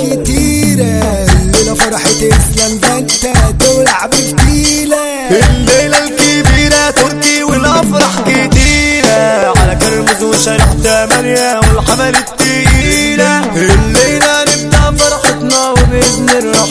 كتيرة، الليلة فرحة اسلام فانتا تولع بفتيلة. الليلة الكبيرة تركي والافراح كتيرة، على كرمز وشارع 8 والحمل التقيلة. الليلة نبدأ فرحتنا وبإذن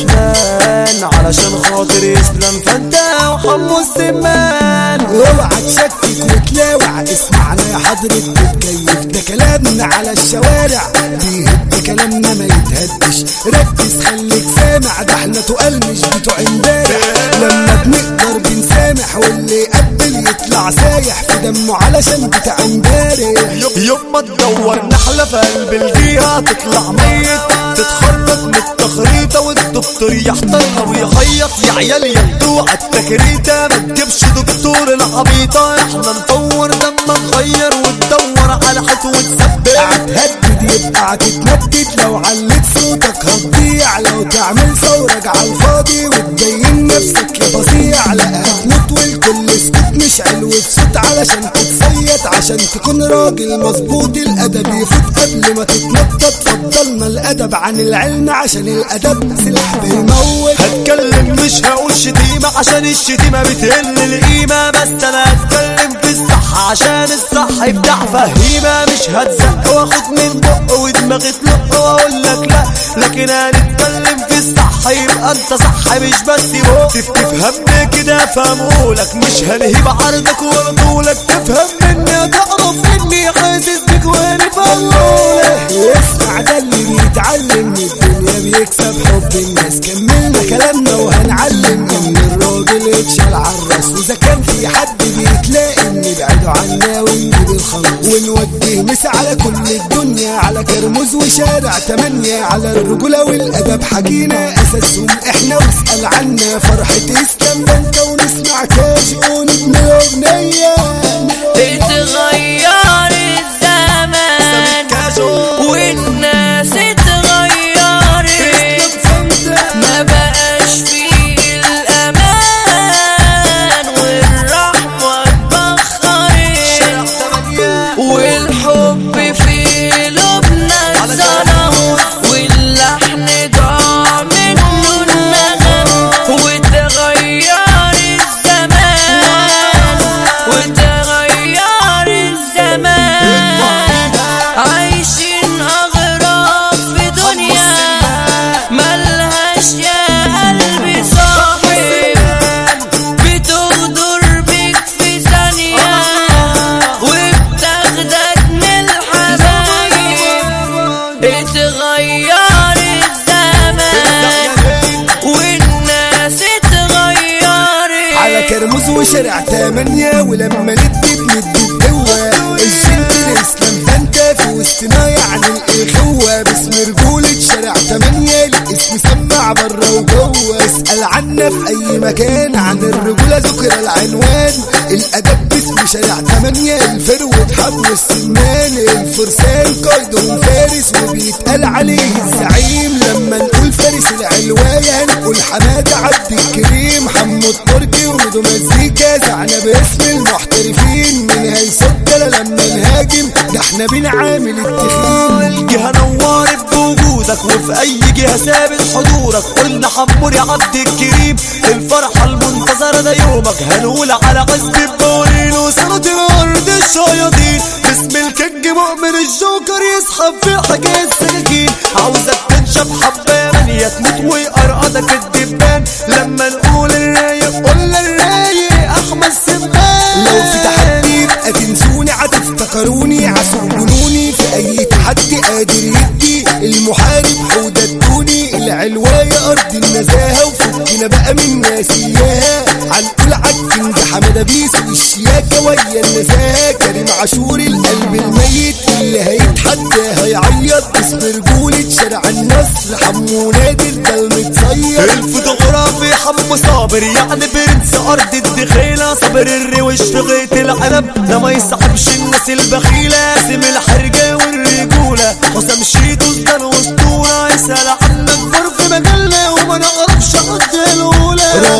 الرحمن، علشان خاطر اسلام فانتا وحمو السمان. اوعى تشكك وتلاوع، اسمعنا يا حضرة بتكيف، ده كلامنا على الشوارع بيهد كلامنا ما يتهدش. ركز خليك سامع، ده احنا تقال مش بتوع امبارح. لما بنقدر بنسامح، واللي يقبل يطلع سايح في دمه علشان بتاع امبارح. يوم ما تدور نحلة في قلب الجيهة تطلع ميت، تتخرج من التخريطة والدكتور يحترها ويخيط. يا عيال ياخدوا عالتكريتة، ما تجيبش دكتور العبيطة. احنا نطور لما نغير وتدور على حد وتثبت. هتهدد يبقى هتتندد، لو عليت صوتك هتضيع. لو تعمل ثورة على الفاضي وتبين نفسك يا فظيع، لا هتموت والكل سكوت مشعل وبصوت علشان تتصيد. عشان تكون راجل مظبوط الادب يفوت قبل ما تتنطط. فضلنا الادب عن العلم عشان الادب سلاح بيموت. هتكلم مش هقول شتيمة عشان الشتيمة بتقل القيمة، بس انا هتكلم في الصح عشان الصح يبدع فهيمة. مش هتزق واخد من بق ودماغي تلق واقول لك لا، لكن هنتكلم في الصح يبقى انت صح مش بس بق. تفهمني كده فهمهولك، مش هنهيب عرضك ولا طولك. تفهم مني تعرف اني حاسس بك وانا بقولك. اسمع ده اللي بيتعلم من الدنيا بيكسب حب الناس. كملنا كلامنا وهنعلم ان الراجل يتشال عالراس، واذا كان في حد بيتلاقي نبعده عنا ونجيب الخلاص. ونوجه مسا على كل الدنيا، على كرموز وشارع 8، على الرجولة والادب حكينا اساسهم احنا واسأل عنا. فرحة اسلام فانتا ونسمع كاجو ونبني اغنية. اتغير الزمان والناس اتغيرت، ما بقاش فيه الامان والرحمة اتبخرت، والحب في قلوبنا اتظلم، واللحن ضاع منه النغم. واتغير الزمان واتغير الزمان، عايشين أغراب في دنيا ملهاش يا قلبي صاحب، بتغدر بيك في ثانية وبتاخدك من الحبايب. اتغير الزمان والناس اتغيرت، على كرموز وشارع 8 ولما ندي بندي بقوة. الجنت الاسلام فانتا في وسطنا يعني الاخوة، باسم رجولة شارع 8 الاسم سمع برا وجوه. اسأل عنا في اي مكان عن الرجولة ذكر العنوان. الادب باسم شارع 8، الفروة حبل السمان. الفرسان قايدهم فارس وبيتقال عليه الزعيم. لما نقول فارس العلواية نقول حمادة عبد الكريم. حمو التركي ومدو مزيكا زعنا باسم المحترفين. من هيصدنا لما نهاجم ده احنا بنعامل التخين. الجهة نورت بوجودك وفي اي جهة ثابت حضورك. قلنا حمور يا عبد الكريم، الفرحة المنتظرة ده يومك. هنقول على عزب البورين وصلة الارض الشياطين. باسم الكينج مؤمن الجوكر يسحب في حكاية السكاكين. عاوزك تنشف حبة منية تموت ويقرقدك الدبان. لما نقول الرايق قلنا الرايق احمد سمان. لو في تحدي يبقى تنسوني، هتفتكروني عسول جنوني. في اي تحدي قادر يدي المحارب حودة الدوني. العلواية ارض النزاهة وفكنا بقى من ناسياها. هنقول عالكنج حمادة بيس والشياكة ويا النزاهة. كريم عاشور القلب الميت اللي هيتحدى هيعيط. اسم رجولة شارع النصر حمو نادر ده المتصير. الفوتوغرافي حمو صابر يعني برنس ارض الدخيلة. صابر الروش في غيط العنب ده ما يصاحبش الناس البخيلة. اسم الحرجة والرجولة وسام شيتوس ده الاسطورة. يسأل عنك في مجلة وما نعرفش حد الاولى.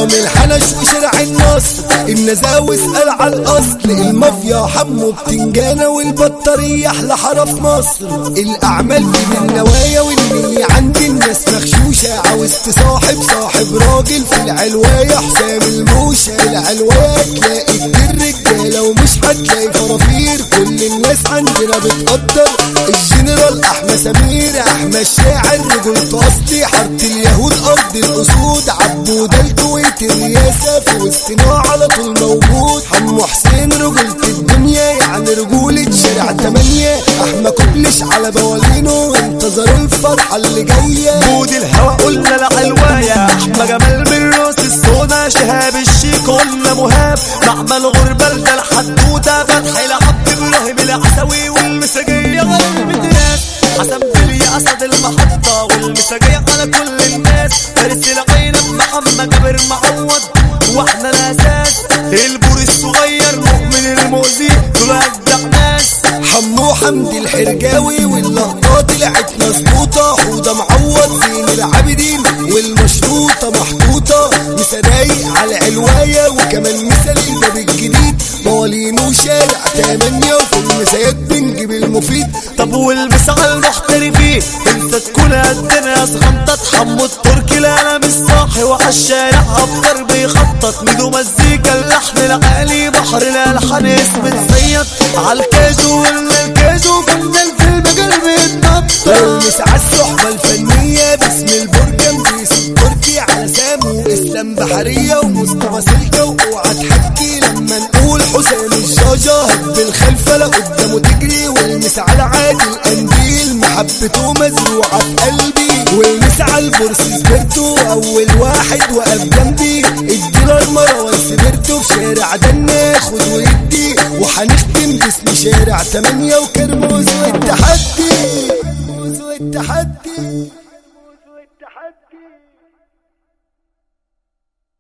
رامي الحنش وشارع النصر النزاوي اسأل على الأصل المافيا حمو بتنجانة والبطارية أحلى حارة في مصر الأعمال دي بالنوايا والنية عند الناس مغشوشة عاوز تصاحب صاحب راجل في العلواية حسام الموشة في العلواية تلاقي كتير رجالة ومش هتلاقي فرافير كل الناس عندنا بتقدر الجنرال أحمد سمير أحمد شاعر رجل أصلي حارة اليهود أرض الأسود عبود الكويت الرياسة في وسطنا على طول موجود حمو حسين رجولة الدنيا يعني رجولة شارع 8 أحمد كوبلش على بوالينه انتظروا الفرحة اللي جاية بود الهوا قلنا العلواية أحمد جمال من روس السودا شهاب الشيك قلنا مهاب معمل غربة ده الحدودة فتحي لعبد إبراهيم العسوي والمساجية غربة ناس حسن بلي أسد المحطة والمساجية على كل الناس فارس العين محمد جابر معوض واحنا الأساس البور الصغير مؤمن المؤذي دول أجدع ناس حمو حمدي الحرجاوي واللقطات طلعت مظبوطة حوضة معوض زين العابدين والمشروطة محطوطة مسرايق على علواية وكمان مثال الباب الجديد موالين وشارع 8 وفي المسايات بنجيب المفيد طب والمس على المحترفين انت تكون قدنا صغنطة حمو التركي لا انا مش صاحي وعالشارع افكار بيخطط ميدو مزيكا اللحن العالي بحر الالحان اسم نسيط عالكاجو ولا الكاجو فنان في المجال بيتنطط والمس على الصحبة الفنية باسم البرجم بيس التركي على سامو اسلام بحرية ومصطفى سلكة واوعى تحكي لما نقول حسام الجاجة هب الخلفة لا قدامه تجري والمس على عادل قنديل محبته مزروعة في قلبي والمس على البورس سبرتو اول واحد وقف جنبي الديلر مروان سبرتو في شارع ده ناخد ويدي وهنختم باسم شارع 8 وكرموز